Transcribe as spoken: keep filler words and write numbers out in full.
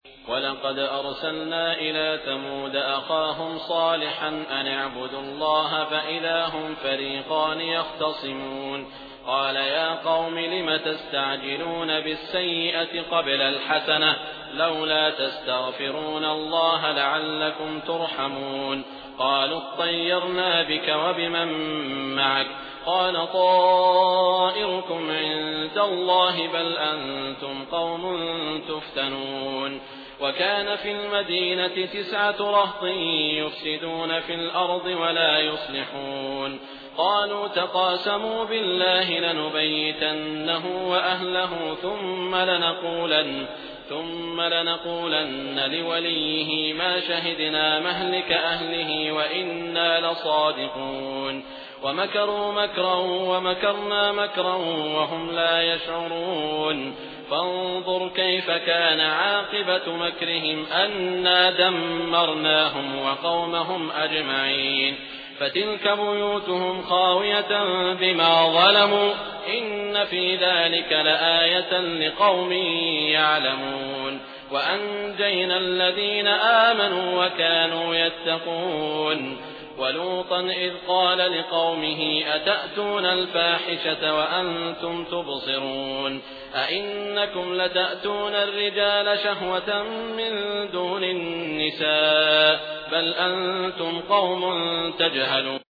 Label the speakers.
Speaker 1: ولقد أرسلنا إلى ثمود أخاهم صالحا أن اعبدوا الله فإذا هم فريقان يختصمون قال يا قوم لم تستعجلون بالسيئة قبل الحسنة لولا تستغفرون الله لعلكم ترحمون قالوا اطيرنا بك وبمن معك قال طائركم عند الله بل أنتم قوم تفتنون وكان في المدينة تسعة رهط يفسدون في الأرض ولا يصلحون قالوا تقاسموا بالله لنبيتنه وأهله ثم لنقولن ثم لنقولن لوليه ما شهدنا مهلك أهله وإنا لصادقون ومكروا مكرا ومكرنا مكرا وهم لا يشعرون فانظر كيف كان عاقبة مكرهم أنا دمرناهم وقومهم أجمعين فتلك بيوتهم خاوية بما ظلموا إن في ذلك لآية لقوم يعلمون وأنجينا الذين آمنوا وكانوا يتقون ولوطا إذ قال لقومه أتأتون الفاحشة وأنتم تبصرون أئنكم لتأتون الرجال شهوة من دون النساء بل أنتم قوم تجهلون